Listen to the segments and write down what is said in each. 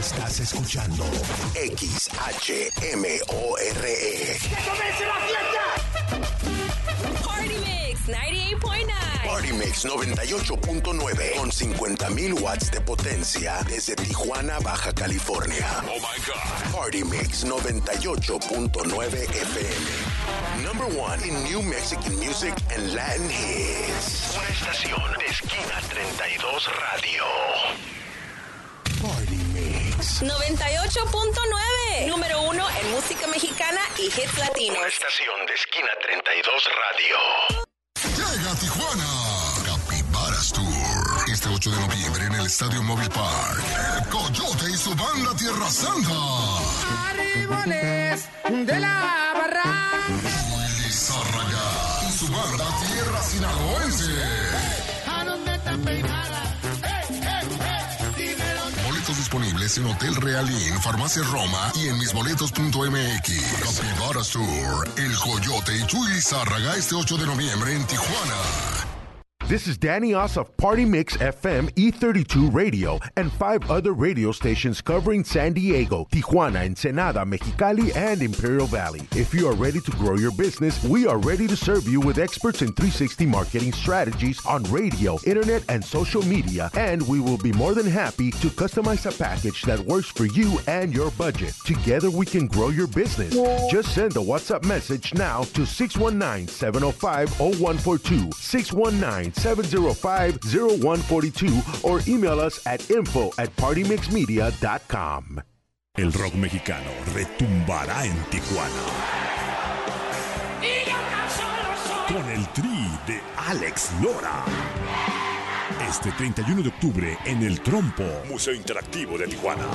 Estás escuchando XHMORE. ¡Que comience la fiesta! Party Mix 98.9. Party Mix 98.9 con 50,000 watts de potencia desde Tijuana, Baja California. Oh my God. Party Mix 98.9 FM. Number one in New Mexican music and Latin hits. Una estación de Esquina 32 Radio. Party Mix 98.9. Número 1 en música mexicana y hits latinos. Una estación de Esquina 32 Radio. Llega a Tijuana Capibaras Tour. Este 8 de noviembre en el Estadio Móvil Park. El Coyote y su banda Tierra Santa. Arriboles de la barra. Willy Zárraga y su banda Tierra Sinaloense. ¿A dónde está peinada? Boletos disponibles en Hotel Realín, Farmacia Roma y en misboletos.mx. Capibaras Tour, El Coyote y Chuy Lizárraga este 8 de noviembre en Tijuana. This is Danny Oss of Party Mix FM E32 Radio and 5 other radio stations covering San Diego, Tijuana, Ensenada, Mexicali, and Imperial Valley. If you are ready to grow your business, we are ready to serve you with experts in 360 marketing strategies on radio, internet, and social media, and we will be more than happy to customize a package that works for you and your budget. Together we can grow your business. Just send a WhatsApp message now to 619-705-0142, 619-705-0142, or email us at info@partymixmedia.com. El rock mexicano retumbará en Tijuana con el Tri de Alex Lora. Este 31 de octubre en el Trompo, Museo Interactivo de Tijuana.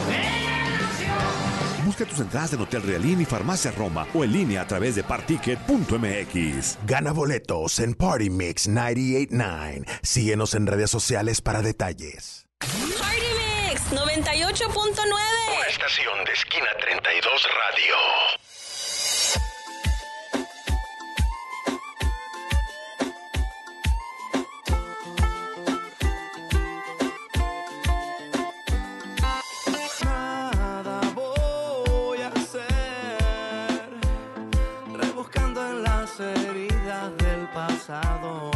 Busca tus entradas en Hotel Realín y Farmacia Roma o en línea a través de particket.mx. Gana boletos en Party Mix 98.9. Síguenos en redes sociales para detalles. Party Mix 98.9. Una estación de Esquina 32 Radio. Heridas del pasado.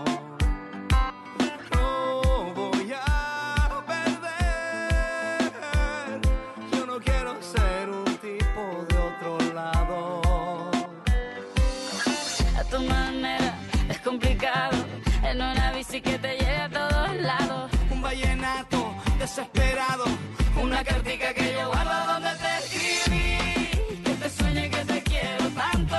No voy a perder. Yo no quiero ser un tipo de otro lado. A tu manera es complicado. En una bici que te lleve a todos lados. Un vallenato desesperado. Una cartica que yo guardo donde te escribí. Que te sueñe que te quiero tanto.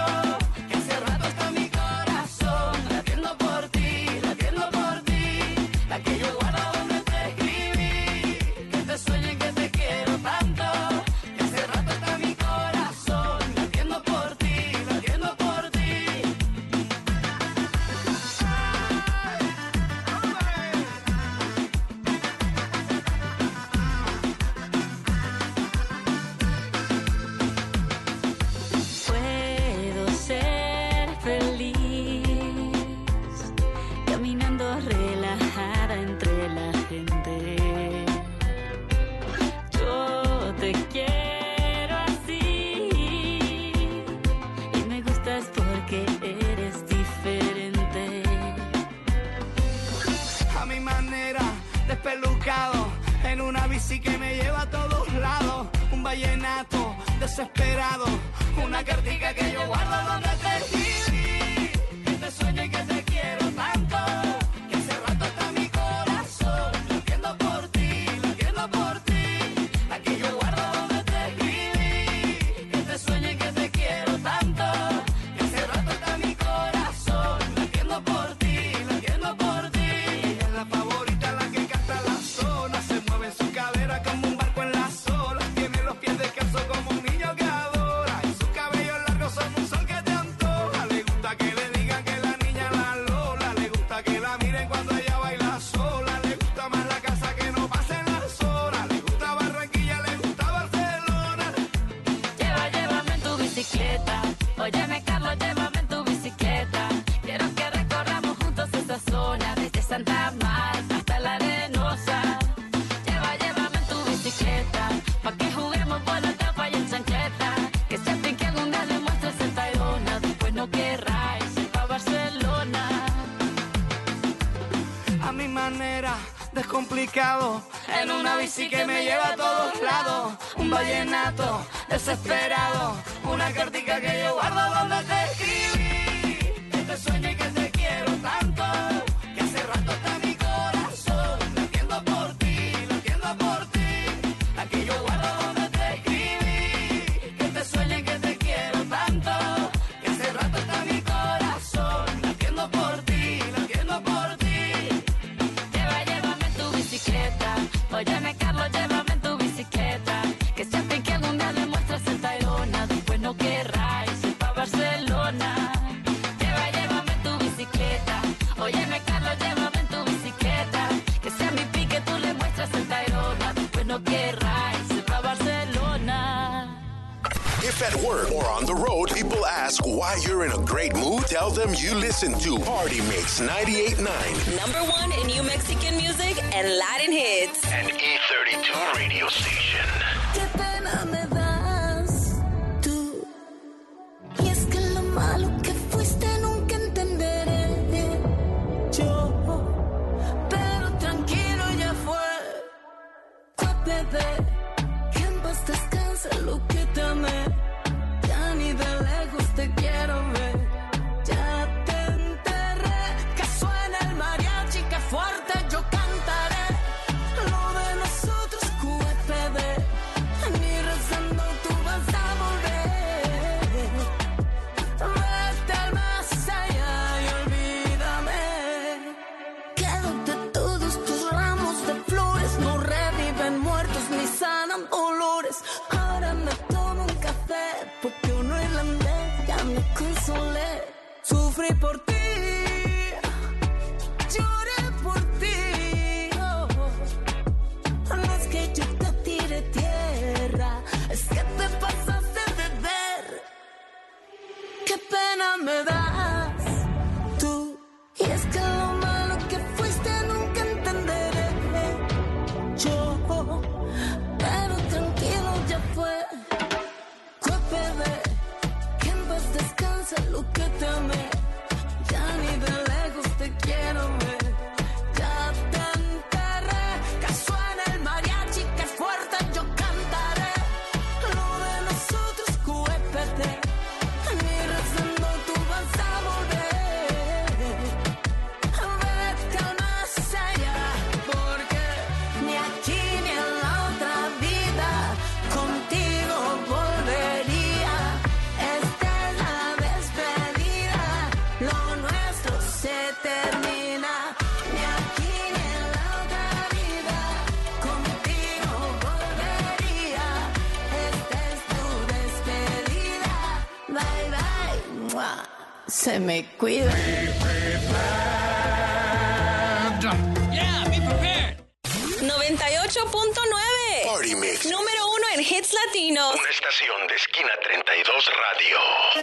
En una bici que me lleva a todos lados. Un vallenato desesperado. Una cartica que yo guardo donde te escribí. Que te sueñe que te quiero tanto. Que hace rato está mi corazón. Latiendo por ti, latiendo por ti. La que yo guardo donde te escribí. Que te sueñe que te quiero tanto. Que hace rato está mi corazón. Latiendo por ti, latiendo por ti. Ella es la favorita, la que canta la zona. Se mueve su cadera como un barco en las olas. Tiene los pies descalzos como un niño que adora. Y sus cabellos largos son un sol que te antoja. Le gusta que le digan que la niña la Lola. Le gusta pescado en una bici que me lleva a todos lados. Un vallenato desesperado, una cartica que yo guardo donde te escribí. Que te sueño y que te quiero tanto, que hace rato está mi corazón latiendo por ti, latiendo por ti. Aquí yo guardo donde te escribí. Que te sueño y que te quiero tanto, que hace rato está mi corazón latiendo por ti, latiendo por ti. Llévame en tu bicicleta. Óyeme, Carlos, llévame en tu bicicleta. Que si a ti que algún día demuestras el Tayrona, después no querrás irse pa' Barcelona. Llévame en tu bicicleta. Óyeme, Carlos, llévame en tu bicicleta. Que si a mi pique tú le muestras el Tayrona, después no querrás irse pa' Barcelona. If at work or on the road, people ask why you're in a great mood, tell them you listen to Party Mix 98.9. #1 in New Mexican music and Latin hits. An E32 radio station. Qué pena me das tú. Y es que lo malo que fuiste nunca entenderé yo. Pero tranquilo, ya fue. Bebé, que en paz descanse lo que te amé. Ya ni de lejos te quiero ver. Ya te enterré. Que suene el mariachi, que fuerte yo cantaré. Lo de nosotros QPD. Ni rezando tú vas a volver. Vete al más allá y olvídame. Quédate todos tus ramos de flores. No reviven muertos ni sanan dolores. Ahora me tomo un café porque uno irlandés ya me consolé. Sufrí por ti, lloré por ti. No es que yo te tire tierra, es que te pasaste de ver. Qué pena me das tú. Y es que lo malo que fuiste nunca entenderé yo. Pero tranquilo, ya fue. Bebé, que en paz descanse lo que te amé. Ya ni de lejos te quiero ver. Ya te enterré. Que suene el mariachi, que fuerte yo cantaré. Lo de nosotros QPD. Ni rezando tú vas a volver. Vete al más allá, porque ni aquí ni en la otra vida contigo volvería. Esta es la despedida, lo nuestro se termina. Ni aquí ni en la otra vida contigo volvería. Esta es tu despedida. Bye bye. ¡Mua! Se me cuida. Yeah, be prepared. 98.9. Party Mix. #1 en hits latinos. Una estación de Esquina 32 Radio.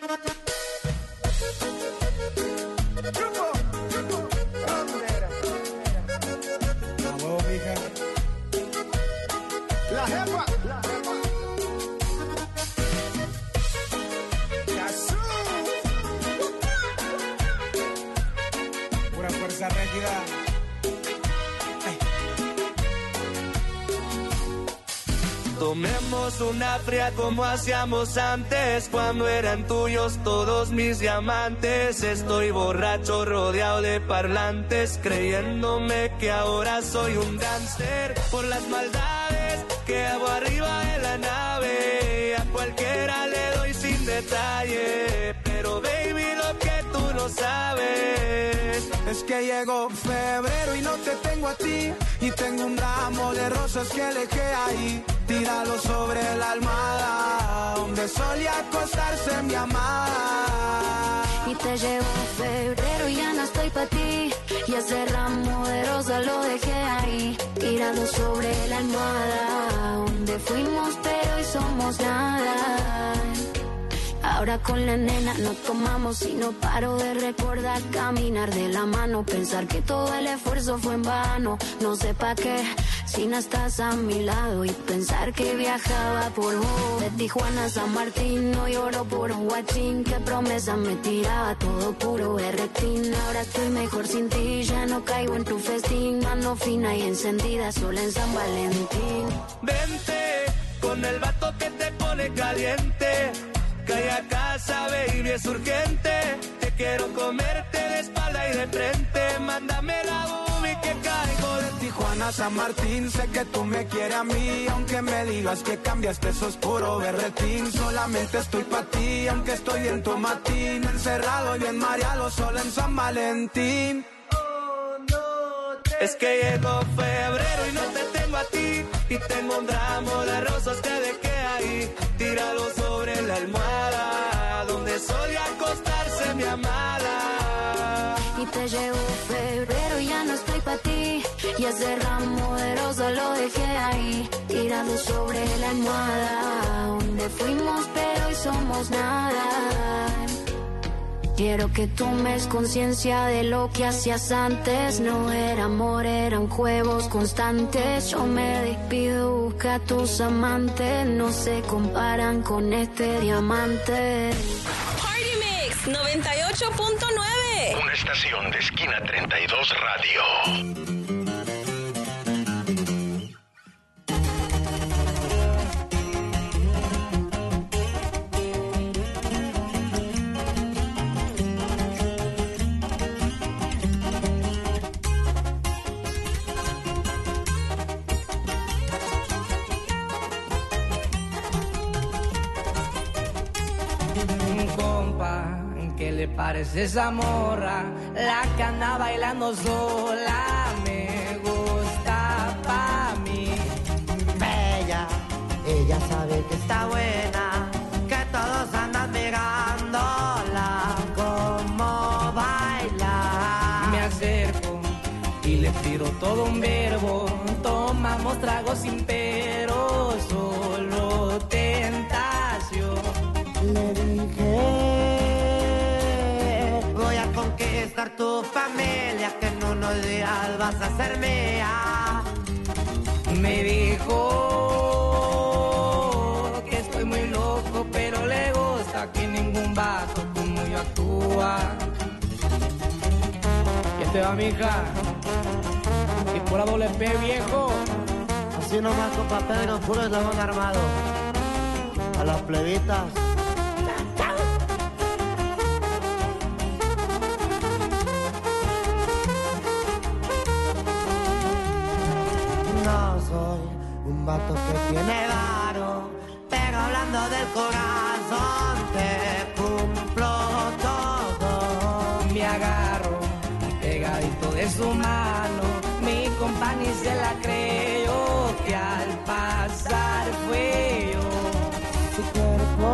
La jefa. Pura fuerza rígida. Tomemos una fría como hacíamos antes, cuando eran tuyos todos mis diamantes. Estoy borracho rodeado de parlantes, creyéndome que ahora soy un gánster. Por las maldades que hago arriba de la nave, a cualquiera le doy sin detalle. Pero baby, lo que tú no sabes Es que llegó febrero y no te tengo a ti. Y tengo un ramo de rosas que dejé ahí. Tíralo sobre la almohada donde solía acostarse mi amada. Y te llevo febrero y ya no estoy pa' ti. Y ese ramo de rosa lo dejé ahí, tirado sobre la almohada donde fuimos pero hoy somos nada. Ahora con la nena no tomamos y no paro de recordar caminar de la mano, pensar que todo el esfuerzo fue en vano. No sé pa' qué si no estás a mi lado y pensar que viajaba por vos. De Tijuana a San Martín no lloro por un guachín, que promesa me tiraba todo puro berretín. Ahora estoy mejor sin ti, ya no caigo en tu festín, mano fina y encendida sola en San Valentín. Vente con el vato que te pone caliente, cae a casa, baby, es urgente. Te quiero comerte de espalda y de frente. Mándame la boobie que caigo de Tijuana a San Martín, sé que tú me quieres a mí, aunque me digas que cambiaste, eso es puro berretín. Solamente estoy pa' ti, aunque estoy en tomatín, encerrado y bien mareado, solo en San Valentín. Es que llegó febrero y no te tengo a ti, y tengo un ramo de rosas que dejé ahí, tirado sobre la almohada, donde solía acostarse mi amada. Y te llegó febrero y ya no estoy pa' ti, y ese ramo de rosas lo dejé ahí, tirado sobre la almohada, donde fuimos pero hoy somos nada. Quiero que tomes conciencia de lo que hacías antes. No era amor, eran juegos constantes. Yo me despido, busca a tus amantes. No se comparan con este diamante. Party Mix 98.9. Una estación de Esquina 32 Radio. ¿Qué le parece esa morra? La que anda bailando sola, me gusta pa' mí. Bella, ella sabe que está buena, que todos andan mirándola como baila. Me acerco y le tiro todo un verbo, tomamos tragos sin pero, solo tentación. Le dije, conquistar tu familia, que en unos días vas a ser mía. Me dijo que estoy muy loco, pero le gusta que ningún vato como yo actúa. ¿Qué te va, mija? Y pura doble P, viejo. Así nomás con papel no puro eslabón armado. A las plebitas. No soy un vato que tiene varo, pero hablando del corazón te cumplo todo. Me agarro pegadito de su mano, mi compa ni se la creyó, que al pasar fue yo. Su cuerpo,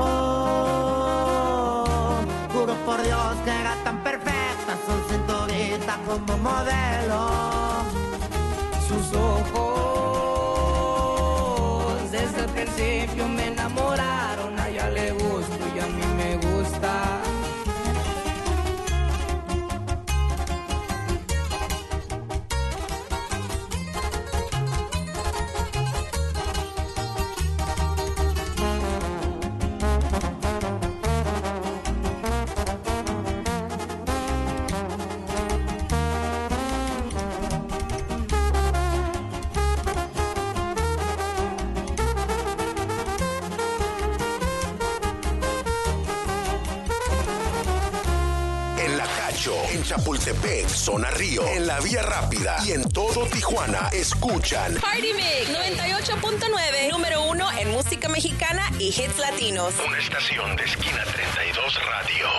juro por Dios que era tan perfecta, su cinturita como modelo. Sus ojos desde el principio me enamoraron, a ella le gusto y a mí me gusta. En Chapultepec, Zona Río, en la Vía Rápida y en todo Tijuana, escuchan Party Mix 98.9, número 1 en música mexicana y hits latinos. Una estación de Esquina 32 Radio.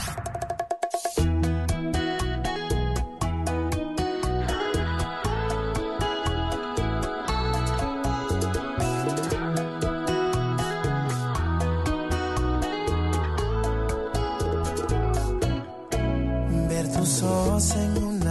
En un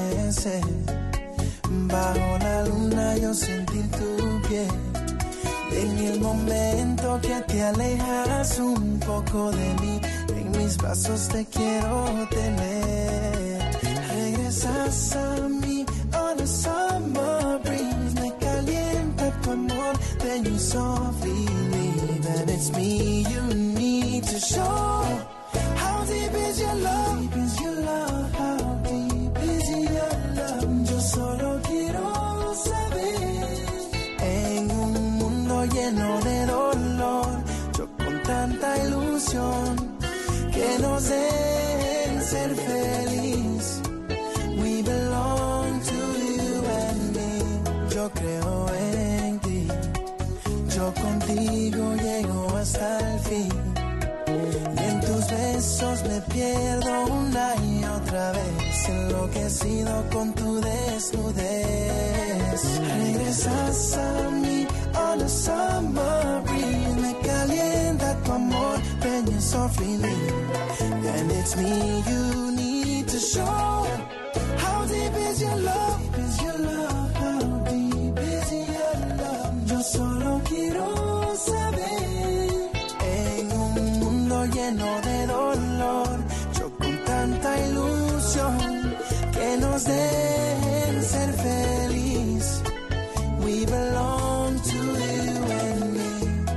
amanecer, bajo la luna yo sentí tu piel, En el momento que te alejas un poco de mí, en mis brazos te quiero tener. Regresas a mí, on a summer breeze. Me calienta tu amor, then you softly leave. And it's me you need to show. How deep is your love? Deep is your love? How deep is your love? Yo solo quiero saber. En un mundo lleno de dolor, yo con tanta ilusión, que nos den ser feliz. We belong to you and me. Yo creo en ti, yo contigo llego hasta el fin. Y en tus besos me pierdo una y otra vez, enloquecido con tu desnudez. Regresas a mí, on a summer breeze. Me calienta tu amor, then you softly leave. And it's me you need to show. How deep is your love? Deep is your love? How deep is your love? Yo solo quiero saber. En un mundo lleno de dolor, yo con tanta ilusión, que nos den ser feliz. We belong to you and me.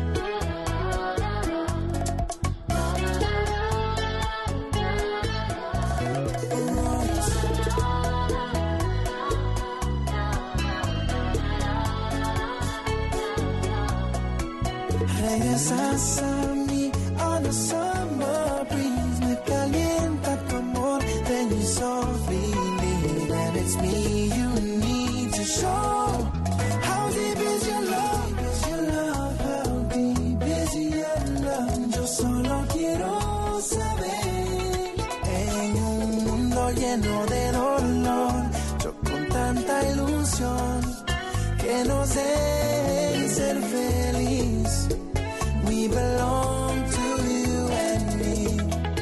Regresas a mí, on a summer breeze. Me calienta tu amor, then you softly leave. And it's me you need to show. How deep is your love? Deep is your love? How deep is your love? Yo solo quiero saber. En un mundo lleno de dolor, yo con tanta ilusión, que nos den ser feliz. We belong to you and me.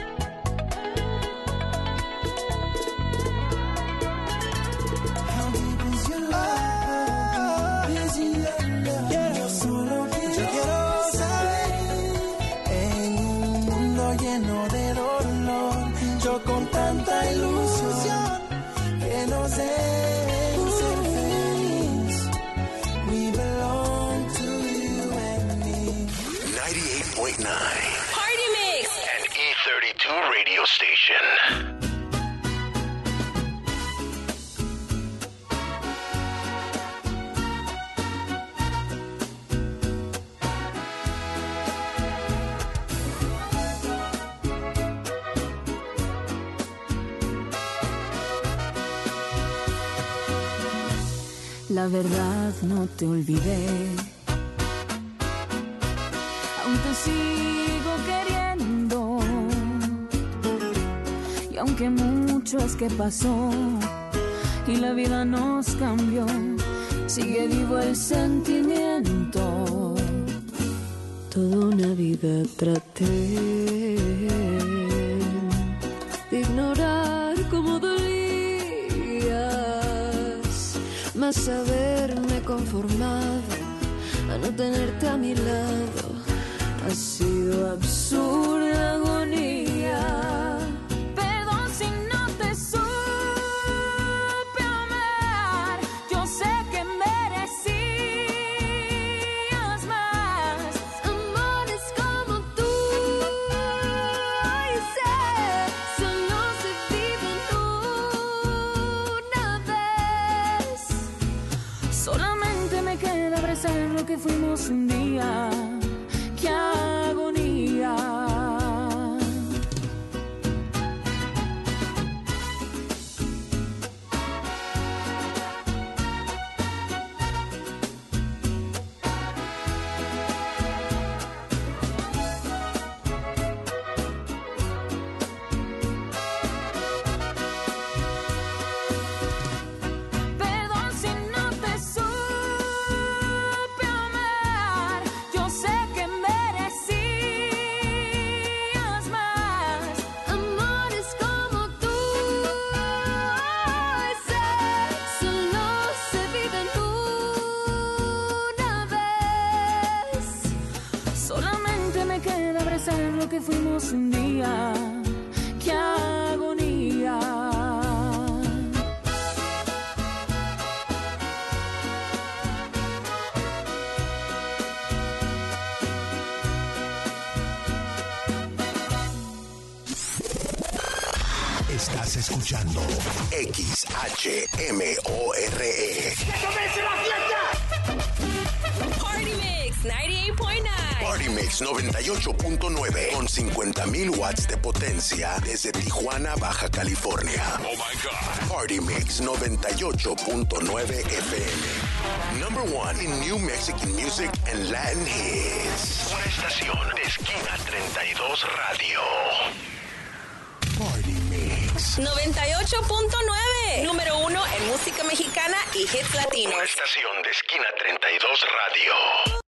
How deep is your love? How deep is your love? Yo solo quiero saber. En un mundo lleno de dolor, yo con tanta ilusión, que nos den ser feliz. We belong to you and me. 98.9 Party Mix. and E32 radio station. La verdad no te olvidé, aún te sigo queriendo. Y aunque mucho es que pasó y la vida nos cambió, sigue vivo el sentimiento. Toda una vida traté de ignorar cómo dolías, mas haberme conformado a no tenerte a mi lado ha sido absurda agonía. Perdón si no te supe amar, yo sé que merecías más. Amores como tú, y sé, solo se viven una vez. Solamente me queda abrazar lo que fuimos un día. ¡Qué agonía! Perdón si no te supe amar, yo sé que merecí lo que fuimos un día. ¡Qué agonía! Estás escuchando XHMORE. ¡Que comience la fiesta! Party Mix 98.9. Party Mix 98.9 con 50,000 watts de potencia desde Tijuana, Baja California. Oh my God. Party Mix 98.9 FM. Number one in New Mexican music and Latin hits. Una estación de Esquina 32 Radio. Party Mix 98.9. Número 1 en música mexicana y hits latinos. Una estación de Esquina 32 Radio.